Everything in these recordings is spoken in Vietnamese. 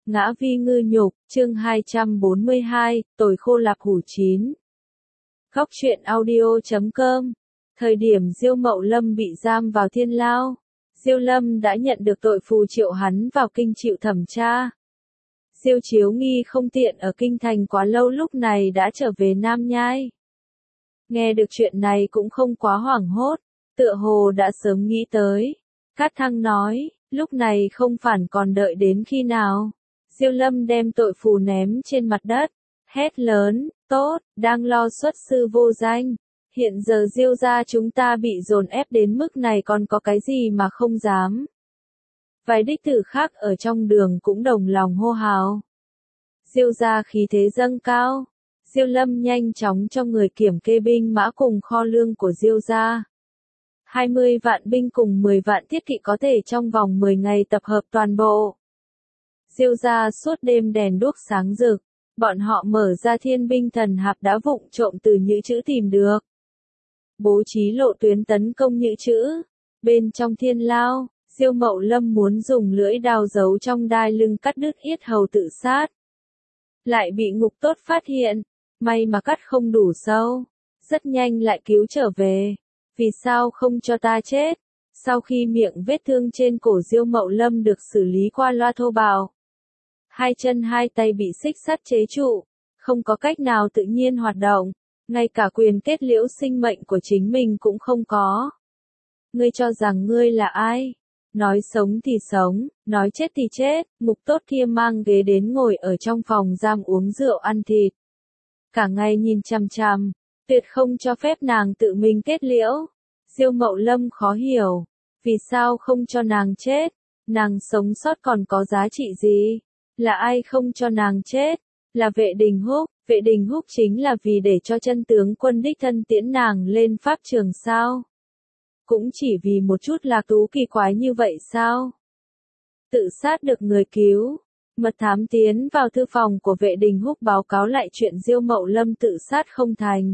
Ngã vi ngư nhục, chương 242, tồi khô lạc hủ chín. Góc truyện audio.com. Thời điểm Diêu Mậu Lâm bị giam vào thiên lao, Diêu Lâm đã nhận được tội phù triệu hắn vào kinh chịu thẩm tra. Diêu Chiếu Nghi không tiện ở kinh thành quá lâu, lúc này đã trở về Nam Nhai. Nghe được chuyện này cũng không quá hoảng hốt, tựa hồ đã sớm nghĩ tới. Cát Thăng nói, lúc này không phản còn đợi đến khi nào. Diêu Lâm đem tội phù ném trên mặt đất, hét lớn, tốt, đang lo xuất sư vô danh. Hiện giờ Diêu gia chúng ta bị dồn ép đến mức này, còn có cái gì mà không dám. Vài đích tử khác ở trong đường cũng đồng lòng hô hào. Diêu gia khí thế dâng cao. Diêu Lâm nhanh chóng cho người kiểm kê binh mã cùng kho lương của Diêu gia. 20 vạn binh cùng 10 vạn thiết kỵ có thể trong vòng 10 ngày tập hợp toàn bộ. Diêu gia suốt đêm đèn đuốc sáng rực, bọn họ mở ra thiên binh thần hạp đã vụng trộm từ Nhữ Chữ tìm được. Bố trí lộ tuyến tấn công Nhữ Chữ. Bên trong thiên lao, Diêu Mậu Lâm muốn dùng lưỡi đao giấu trong đai lưng cắt đứt yết hầu tự sát. Lại bị Ngục Tốt phát hiện, may mà cắt không đủ sâu, rất nhanh lại cứu trở về. Vì sao không cho ta chết? Sau khi miệng vết thương trên cổ Diêu Mậu Lâm được xử lý qua loa thô bạo, hai chân hai tay bị xích sắt chế trụ, không có cách nào tự nhiên hoạt động, ngay cả quyền kết liễu sinh mệnh của chính mình cũng không có. Ngươi cho rằng ngươi là ai? Nói sống thì sống, nói chết thì chết. Ngục Tốt kia mang ghế đến ngồi ở trong phòng giam uống rượu ăn thịt. Cả ngày nhìn chằm chằm, tuyệt không cho phép nàng tự mình kết liễu. Diêu Mậu Lâm khó hiểu, vì sao không cho nàng chết? Nàng sống sót còn có giá trị gì? Là ai không cho nàng chết? Là Vệ Đình Húc. Vệ Đình Húc chính là vì để cho chân tướng quân đích thân tiễn nàng lên pháp trường sao? Cũng chỉ vì một chút lạc thú kỳ quái như vậy sao? Tự sát được người cứu. Mật thám tiến vào thư phòng của Vệ Đình Húc báo cáo lại chuyện Diêu Mậu Lâm tự sát không thành.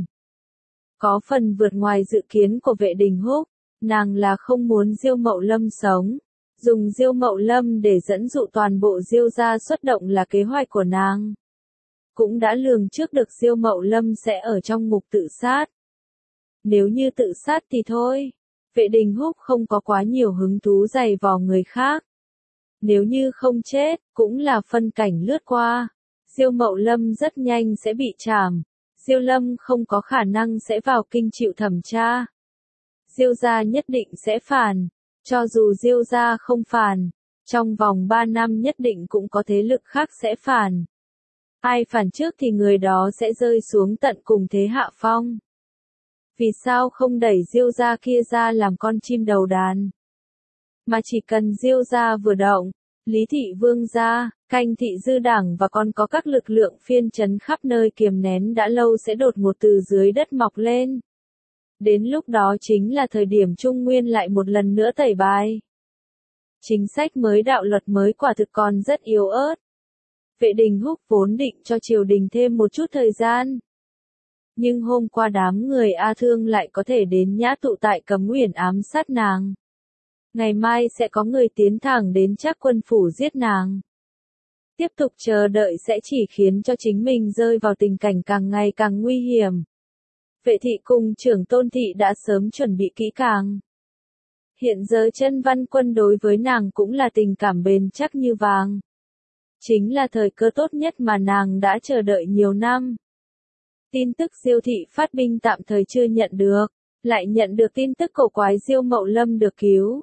Có phần vượt ngoài dự kiến của Vệ Đình Húc, nàng là không muốn Diêu Mậu Lâm sống. Dùng Diêu Mậu Lâm để dẫn dụ toàn bộ Diêu gia xuất động là kế hoạch của nàng. Cũng đã lường trước được Diêu Mậu Lâm sẽ ở trong ngục tự sát. Nếu như tự sát thì thôi, Vệ Đình Húc không có quá nhiều hứng thú giày vò người khác. Nếu như không chết, cũng là phân cảnh lướt qua. Diêu Mậu Lâm rất nhanh sẽ bị trảm. Diêu Lâm không có khả năng sẽ vào kinh chịu thẩm tra. Diêu gia nhất định sẽ phản. Cho dù Diêu gia không phản, trong vòng 3 năm nhất định cũng có thế lực khác sẽ phản. Ai phản trước thì người đó sẽ rơi xuống tận cùng thế hạ phong. Vì sao không đẩy Diêu gia kia ra làm con chim đầu đàn? Mà chỉ cần Diêu gia vừa động, Lý Thị Vương gia, Canh Thị Dư Đảng và còn có các lực lượng phiên trấn khắp nơi kiềm nén đã lâu sẽ đột ngột từ dưới đất mọc lên. Đến lúc đó chính là thời điểm Trung Nguyên lại một lần nữa tẩy bài. Chính sách mới, đạo luật mới quả thực còn rất yếu ớt. Vệ Đình Húc vốn định cho triều đình thêm một chút thời gian. Nhưng hôm qua đám người A Thương lại có thể đến nhã tụ tại Cấm Uyển ám sát nàng. Ngày mai sẽ có người tiến thẳng đến Trác Quân phủ giết nàng. Tiếp tục chờ đợi sẽ chỉ khiến cho chính mình rơi vào tình cảnh càng ngày càng nguy hiểm. Vệ thị cùng trưởng Tôn thị đã sớm chuẩn bị kỹ càng. Hiện giờ Chân Văn Quân đối với nàng cũng là tình cảm bền chắc như vàng. Chính là thời cơ tốt nhất mà nàng đã chờ đợi nhiều năm. Tin tức Diêu thị phát binh tạm thời chưa nhận được, lại nhận được tin tức cổ quái Diêu Mậu Lâm được cứu.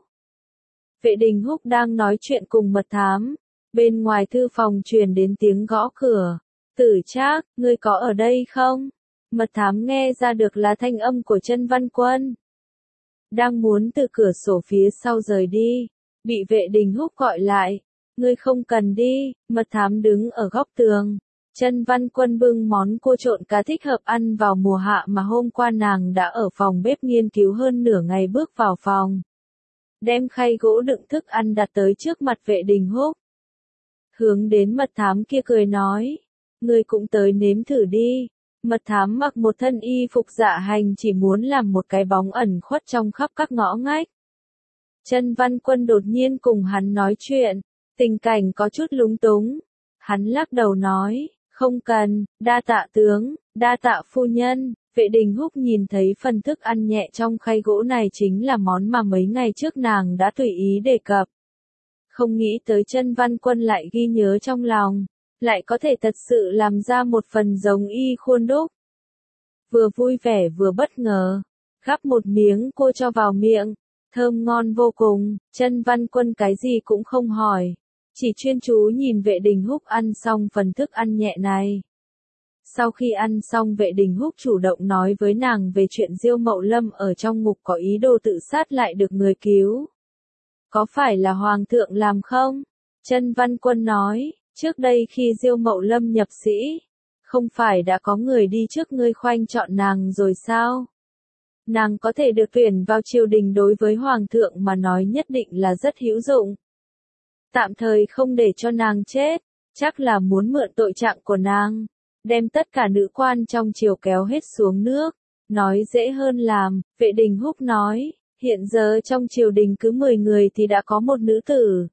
Vệ Đình Húc đang nói chuyện cùng mật thám, bên ngoài thư phòng truyền đến tiếng gõ cửa. Tử Trác, ngươi có ở đây không? Mật thám nghe ra được là thanh âm của Chân Văn Quân. Đang muốn từ cửa sổ phía sau rời đi, bị Vệ Đình Húc gọi lại. Ngươi không cần đi. Mật thám đứng ở góc tường. Chân Văn Quân bưng món cua trộn cá thích hợp ăn vào mùa hạ mà hôm qua nàng đã ở phòng bếp nghiên cứu hơn nửa ngày, bước vào phòng. Đem khay gỗ đựng thức ăn đặt tới trước mặt Vệ Đình Húc. Hướng đến mật thám kia cười nói. Ngươi cũng tới nếm thử đi. Mật thám mặc một thân y phục dạ hành, chỉ muốn làm một cái bóng ẩn khuất trong khắp các ngõ ngách. Chân Văn Quân đột nhiên cùng hắn nói chuyện. Tình cảnh có chút lúng túng. Hắn lắc đầu nói, không cần, đa tạ tướng, đa tạ phu nhân. Vệ Đình Húc nhìn thấy phần thức ăn nhẹ trong khay gỗ này chính là món mà mấy ngày trước nàng đã tùy ý đề cập. Không nghĩ tới Chân Văn Quân lại ghi nhớ trong lòng, lại có thể thật sự làm ra một phần giống y khuôn đúc. Vừa vui vẻ vừa bất ngờ, gắp một miếng cô cho vào miệng, thơm ngon vô cùng. Chân Văn Quân cái gì cũng không hỏi, chỉ chuyên chú nhìn Vệ Đình Húc ăn xong phần thức ăn nhẹ này. Sau khi ăn xong, Vệ Đình Húc chủ động nói với nàng về chuyện Diêu Mậu Lâm ở trong ngục có ý đồ tự sát lại được người cứu. Có phải là Hoàng thượng làm không? Chân Văn Quân nói, trước đây khi Diêu Mậu Lâm nhập sĩ, không phải đã có người đi trước ngươi khoanh chọn nàng rồi sao? Nàng có thể được tuyển vào triều đình đối với Hoàng thượng mà nói nhất định là rất hữu dụng. Tạm thời không để cho nàng chết, chắc là muốn mượn tội trạng của nàng, đem tất cả nữ quan trong triều kéo hết xuống nước. Nói dễ hơn làm, Vệ Đình Húc nói, hiện giờ trong triều đình cứ 10 người thì đã có một nữ tử.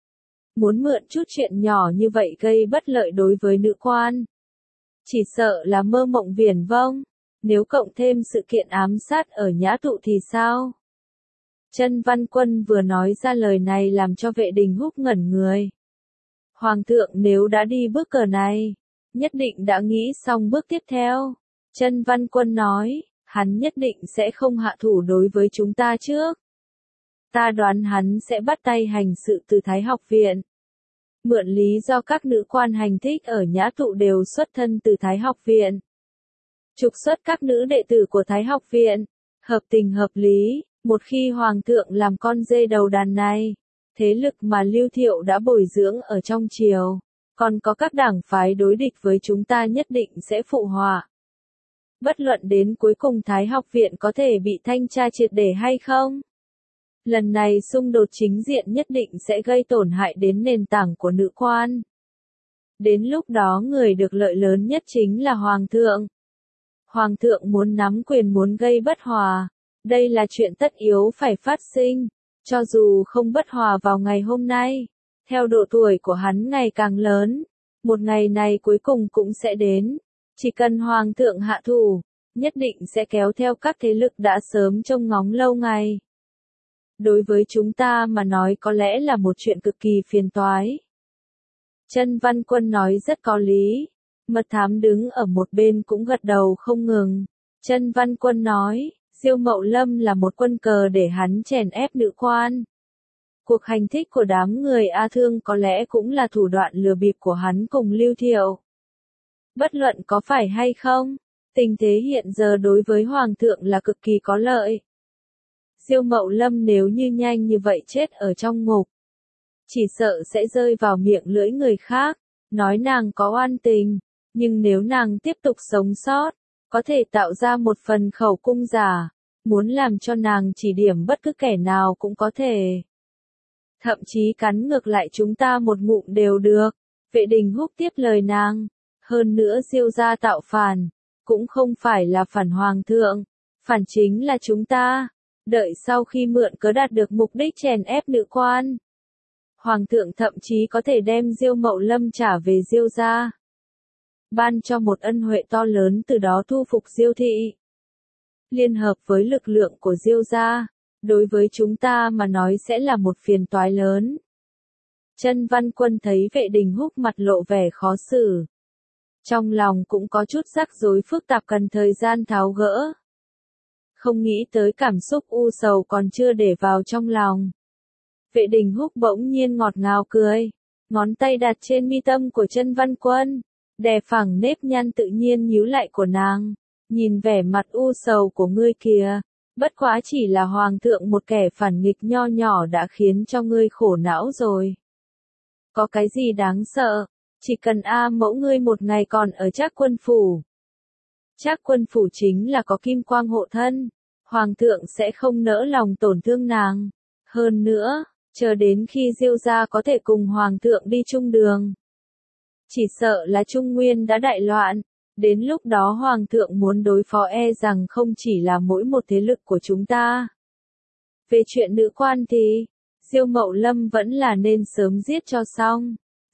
Muốn mượn chút chuyện nhỏ như vậy gây bất lợi đối với nữ quan, chỉ sợ là mơ mộng viển vông. Nếu cộng thêm sự kiện ám sát ở Nhã Tụ thì sao? Chân Văn Quân vừa nói ra lời này làm cho Vệ Đình Húc ngẩn người. Hoàng thượng nếu đã đi bước cờ này, nhất định đã nghĩ xong bước tiếp theo. Chân Văn Quân nói, hắn nhất định sẽ không hạ thủ đối với chúng ta trước. Ta đoán hắn sẽ bắt tay hành sự từ Thái Học Viện. Mượn lý do các nữ quan hành thích ở Nhã Tụ đều xuất thân từ Thái Học Viện. Trục xuất các nữ đệ tử của Thái Học Viện, hợp tình hợp lý. Một khi Hoàng thượng làm con dê đầu đàn này, thế lực mà Lưu Thiệu đã bồi dưỡng ở trong triều, còn có các đảng phái đối địch với chúng ta nhất định sẽ phụ họa. Bất luận đến cuối cùng Thái Học Viện có thể bị thanh tra triệt để hay không, lần này xung đột chính diện nhất định sẽ gây tổn hại đến nền tảng của nữ quan. Đến lúc đó người được lợi lớn nhất chính là Hoàng thượng. Hoàng thượng muốn nắm quyền, muốn gây bất hòa. Đây là chuyện tất yếu phải phát sinh, cho dù không bất hòa vào ngày hôm nay. Theo độ tuổi của hắn ngày càng lớn, một ngày này cuối cùng cũng sẽ đến. Chỉ cần Hoàng thượng hạ thủ, nhất định sẽ kéo theo các thế lực đã sớm trông ngóng lâu ngày. Đối với chúng ta mà nói có lẽ là một chuyện cực kỳ phiền toái. Chân Văn Quân nói rất có lý. Mật thám đứng ở một bên cũng gật đầu không ngừng. Chân Văn Quân nói, Diêu Mậu Lâm là một quân cờ để hắn chèn ép nữ quan. Cuộc hành thích của đám người A Thương có lẽ cũng là thủ đoạn lừa bịp của hắn cùng Lưu Thiệu. Bất luận có phải hay không, tình thế hiện giờ đối với Hoàng thượng là cực kỳ có lợi. Diêu Mậu Lâm nếu như nhanh như vậy chết ở trong ngục, chỉ sợ sẽ rơi vào miệng lưỡi người khác, nói nàng có oan tình, nhưng nếu nàng tiếp tục sống sót, có thể tạo ra một phần khẩu cung giả, muốn làm cho nàng chỉ điểm bất cứ kẻ nào cũng có thể. Thậm chí cắn ngược lại chúng ta một ngụm đều được. Vệ Đình Húc tiếp lời nàng, hơn nữa Diêu gia tạo phản, cũng không phải là phản Hoàng thượng, phản chính là chúng ta. Đợi sau khi mượn cớ đạt được mục đích chèn ép nữ quan, Hoàng thượng thậm chí có thể đem Diêu Mậu Lâm trả về Diêu gia, ban cho một ân huệ to lớn, từ đó thu phục Diêu thị. Liên hợp với lực lượng của Diêu gia, đối với chúng ta mà nói sẽ là một phiền toái lớn. Chân Văn Quân thấy Vệ Đình Húc mặt lộ vẻ khó xử, trong lòng cũng có chút rắc rối phức tạp cần thời gian tháo gỡ. Không nghĩ tới cảm xúc u sầu còn chưa để vào trong lòng. Vệ Đình Húc bỗng nhiên ngọt ngào cười, ngón tay đặt trên mi tâm của Chân Văn Quân, đè phẳng nếp nhăn tự nhiên nhíu lại của nàng. Nhìn vẻ mặt u sầu của ngươi kìa, bất quá chỉ là Hoàng thượng một kẻ phản nghịch nho nhỏ đã khiến cho ngươi khổ não rồi. Có cái gì đáng sợ, chỉ cần A mẫu ngươi một ngày còn ở Trác Quân phủ. Trác Quân phủ chính là có kim quang hộ thân, Hoàng thượng sẽ không nỡ lòng tổn thương nàng. Hơn nữa, chờ đến khi Diêu gia có thể cùng Hoàng thượng đi chung đường, chỉ sợ là Trung Nguyên đã đại loạn. Đến lúc đó Hoàng thượng muốn đối phó e rằng không chỉ là mỗi một thế lực của chúng ta. Về chuyện nữ quan thì, Diêu Mậu Lâm vẫn là nên sớm giết cho xong.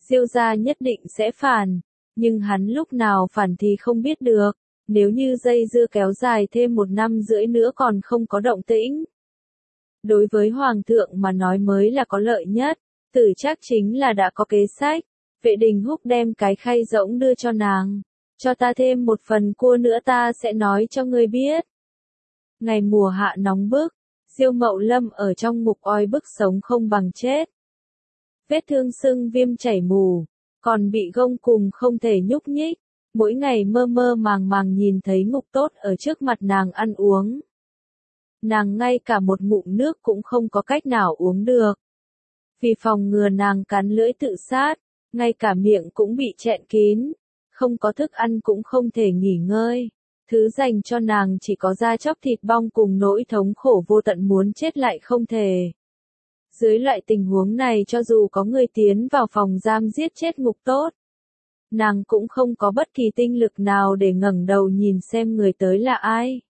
Diêu gia nhất định sẽ phản, nhưng hắn lúc nào phản thì không biết được, nếu như dây dưa kéo dài thêm 1 năm rưỡi nữa còn không có động tĩnh. Đối với Hoàng thượng mà nói mới là có lợi nhất, Tử Trác chính là đã có kế sách, Vệ Đình Húc đem cái khay rỗng đưa cho nàng, cho ta thêm 1 phần cua nữa ta sẽ nói cho ngươi biết. Ngày mùa hạ nóng bức, Diêu Mậu Lâm ở trong ngục oi bức sống không bằng chết. Vết thương sưng viêm chảy mù, còn bị gông cùm không thể nhúc nhích, mỗi ngày mơ mơ màng màng nhìn thấy ngục tốt ở trước mặt nàng ăn uống. Nàng ngay cả một ngụm nước cũng không có cách nào uống được. Vì phòng ngừa nàng cắn lưỡi tự sát, ngay cả miệng cũng bị chẹn kín, không có thức ăn cũng không thể nghỉ ngơi. Thứ dành cho nàng chỉ có da chóc thịt bong cùng nỗi thống khổ vô tận muốn chết lại không thể. Dưới loại tình huống này cho dù có người tiến vào phòng giam giết chết ngục tốt, nàng cũng không có bất kỳ tinh lực nào để ngẩng đầu nhìn xem người tới là ai.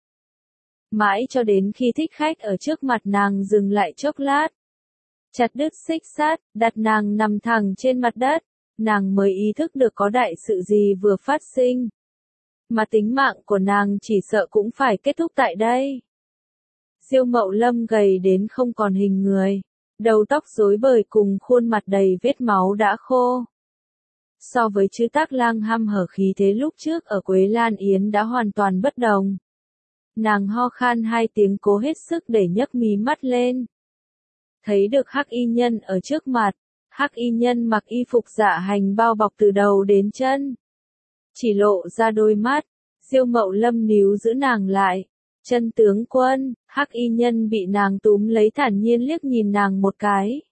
Mãi cho đến khi thích khách ở trước mặt nàng dừng lại chốc lát, chặt đứt xích sắt, đặt nàng nằm thẳng trên mặt đất, nàng mới ý thức được có đại sự gì vừa phát sinh. Mà tính mạng của nàng chỉ sợ cũng phải kết thúc tại đây. Diêu Mậu Lâm gầy đến không còn hình người, đầu tóc rối bời cùng khuôn mặt đầy vết máu đã khô. So với Trư Tác Lang hăm hở khí thế lúc trước ở Quế Lan Yến đã hoàn toàn bất đồng. Nàng ho khan 2 tiếng cố hết sức để nhấc mí mắt lên. Thấy được Hắc Y Nhân ở trước mặt, Hắc Y Nhân mặc y phục dạ hành bao bọc từ đầu đến chân. Chỉ lộ ra đôi mắt, Diêu Mậu Lâm níu giữ nàng lại. Chân tướng quân, Hắc Y Nhân bị nàng túm lấy thản nhiên liếc nhìn nàng một cái.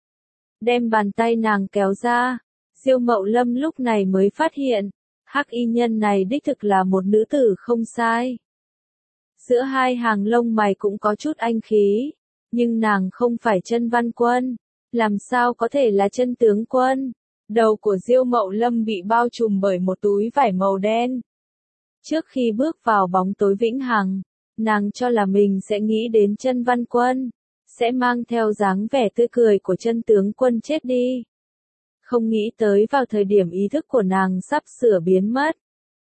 Đem bàn tay nàng kéo ra, Diêu Mậu Lâm lúc này mới phát hiện, Hắc Y Nhân này đích thực là một nữ tử không sai. Giữa hai hàng lông mày cũng có chút anh khí, nhưng nàng không phải Chân Văn Quân, làm sao có thể là chân tướng quân. Đầu của Diêu Mậu Lâm bị bao trùm bởi một túi vải màu đen. Trước khi bước vào bóng tối vĩnh hằng, nàng cho là mình sẽ nghĩ đến Chân Văn Quân, sẽ mang theo dáng vẻ tươi cười của chân tướng quân chết đi. Không nghĩ tới vào thời điểm ý thức của nàng sắp sửa biến mất.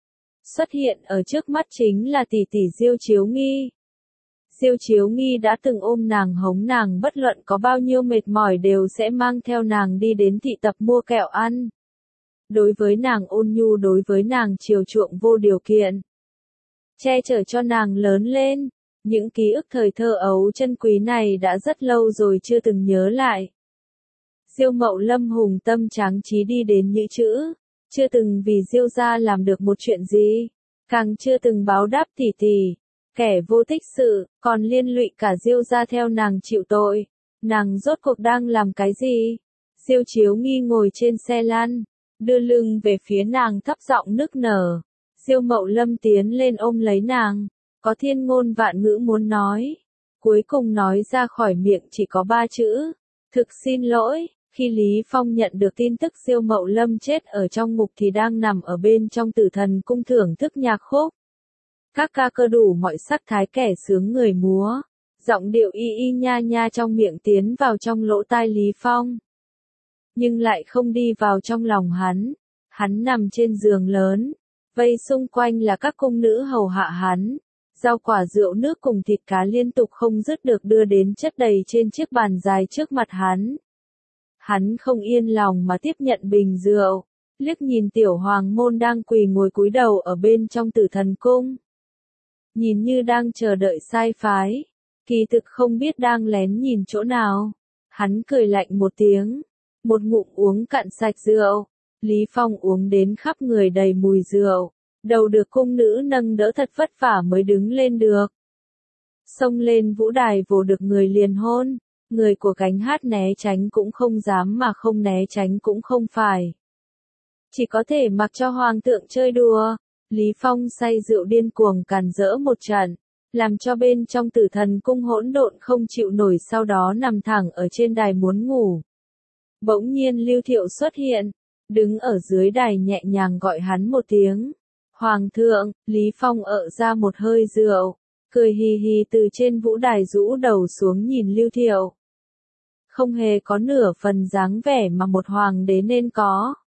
Xuất hiện ở trước mắt chính là tỷ tỷ Diêu Chiếu Nghi. Diêu Chiếu Nghi đã từng ôm nàng hống nàng bất luận có bao nhiêu mệt mỏi đều sẽ mang theo nàng đi đến thị tập mua kẹo ăn. Đối với nàng ôn nhu, đối với nàng chiều chuộng vô điều kiện. Che chở cho nàng lớn lên, những ký ức thời thơ ấu chân quý này đã rất lâu rồi chưa từng nhớ lại. Diêu Mậu Lâm hùng tâm tráng trí đi đến Nhữ Chữ, chưa từng vì Diêu gia làm được một chuyện gì, càng chưa từng báo đáp tỷ tỷ, kẻ vô tích sự, còn liên lụy cả Diêu gia theo nàng chịu tội. Nàng rốt cuộc đang làm cái gì? Diêu Chiếu Nghi ngồi trên xe lăn, đưa lưng về phía nàng thấp giọng nức nở. Diêu Mậu Lâm tiến lên ôm lấy nàng, có thiên ngôn vạn ngữ muốn nói. Cuối cùng nói ra khỏi miệng chỉ có 3 chữ. Thực xin lỗi. Khi Lý Phong nhận được tin tức Diêu Mậu Lâm chết ở trong ngục thì đang nằm ở bên trong Tử Thần cung thưởng thức nhạc khúc. Các ca cơ đủ mọi sắc thái kẻ sướng người múa, giọng điệu y y nha nha trong miệng tiến vào trong lỗ tai Lý Phong. Nhưng lại không đi vào trong lòng hắn. Hắn nằm trên giường lớn, vây xung quanh là các cung nữ hầu hạ hắn. Rau quả rượu nước cùng thịt cá liên tục không dứt được đưa đến chất đầy trên chiếc bàn dài trước mặt hắn. Hắn không yên lòng mà tiếp nhận bình rượu, liếc nhìn tiểu hoàng môn đang quỳ ngồi cúi đầu ở bên trong Tử Thần cung. Nhìn như đang chờ đợi sai phái, kỳ thực không biết đang lén nhìn chỗ nào. Hắn cười lạnh một tiếng, một ngụm uống cạn sạch rượu. Lý Phong uống đến khắp người đầy mùi rượu, đầu được cung nữ nâng đỡ thật vất vả mới đứng lên được. Xông lên vũ đài vồ được người liền hôn. Người của gánh hát né tránh cũng không dám mà không né tránh cũng không phải. Chỉ có thể mặc cho hoàng thượng chơi đùa. Lý Phong say rượu điên cuồng càn rỡ một trận, làm cho bên trong Tử Thần cung hỗn độn không chịu nổi, sau đó nằm thẳng ở trên đài muốn ngủ. Bỗng nhiên Lưu Thiệu xuất hiện, đứng ở dưới đài nhẹ nhàng gọi hắn một tiếng. Hoàng thượng, Lý Phong ợ ra một hơi rượu, cười hì hì từ trên vũ đài rũ đầu xuống nhìn Lưu Thiệu. Không hề có nửa phần dáng vẻ mà một hoàng đế nên có.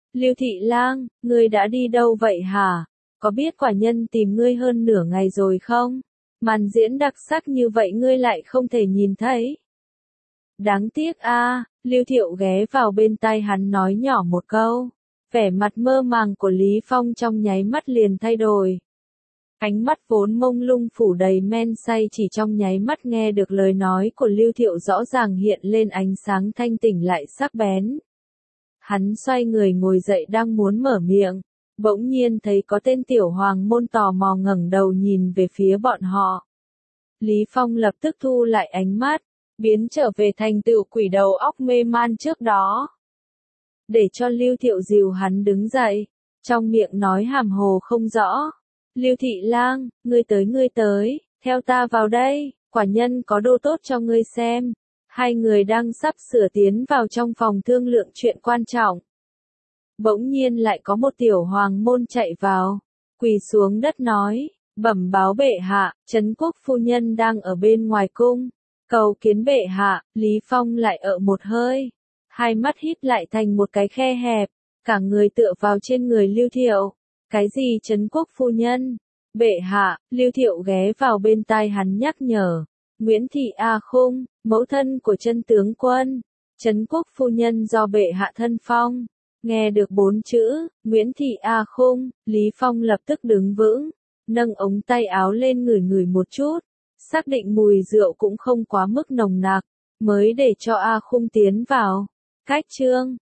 Lưu Thị Lang, ngươi đã đi đâu vậy hả? Có biết quả nhân tìm ngươi hơn nửa ngày rồi không? Màn diễn đặc sắc như vậy ngươi lại không thể nhìn thấy. Đáng tiếc a, Lưu Thiệu ghé vào bên tai hắn nói nhỏ một câu. Vẻ mặt mơ màng của Lý Phong trong nháy mắt liền thay đổi. Ánh mắt vốn mông lung phủ đầy men say chỉ trong nháy mắt nghe được lời nói của Lưu Thiệu rõ ràng hiện lên ánh sáng thanh tỉnh lại sắc bén. Hắn xoay người ngồi dậy đang muốn mở miệng, bỗng nhiên thấy có tên tiểu hoàng môn tò mò ngẩng đầu nhìn về phía bọn họ. Lý Phong lập tức thu lại ánh mắt, biến trở về thành tựu quỷ đầu óc mê man trước đó. Để cho Lưu Thiệu dìu hắn đứng dậy, trong miệng nói hàm hồ không rõ. Lưu Thị Lang, ngươi tới, theo ta vào đây, quả nhân có đồ tốt cho ngươi xem. Hai người đang sắp sửa tiến vào trong phòng thương lượng chuyện quan trọng. Bỗng nhiên lại có một tiểu hoàng môn chạy vào, quỳ xuống đất nói, bẩm báo bệ hạ, Trấn Quốc phu nhân đang ở bên ngoài cung, cầu kiến bệ hạ. Lý Phong lại ở một hơi, hai mắt hít lại thành một cái khe hẹp, cả người tựa vào trên người Lưu Thiệu. Cái gì Trấn Quốc phu nhân? Bệ hạ, Lưu Thiệu ghé vào bên tai hắn nhắc nhở. Nguyễn Thị A Khung, mẫu thân của chân tướng quân. Trấn Quốc phu nhân do bệ hạ thân phong. Nghe được 4 chữ, Nguyễn Thị A Khung, Lý Phong lập tức đứng vững, nâng ống tay áo lên ngửi ngửi một chút, xác định mùi rượu cũng không quá mức nồng nặc, mới để cho A Khung tiến vào. Cách chương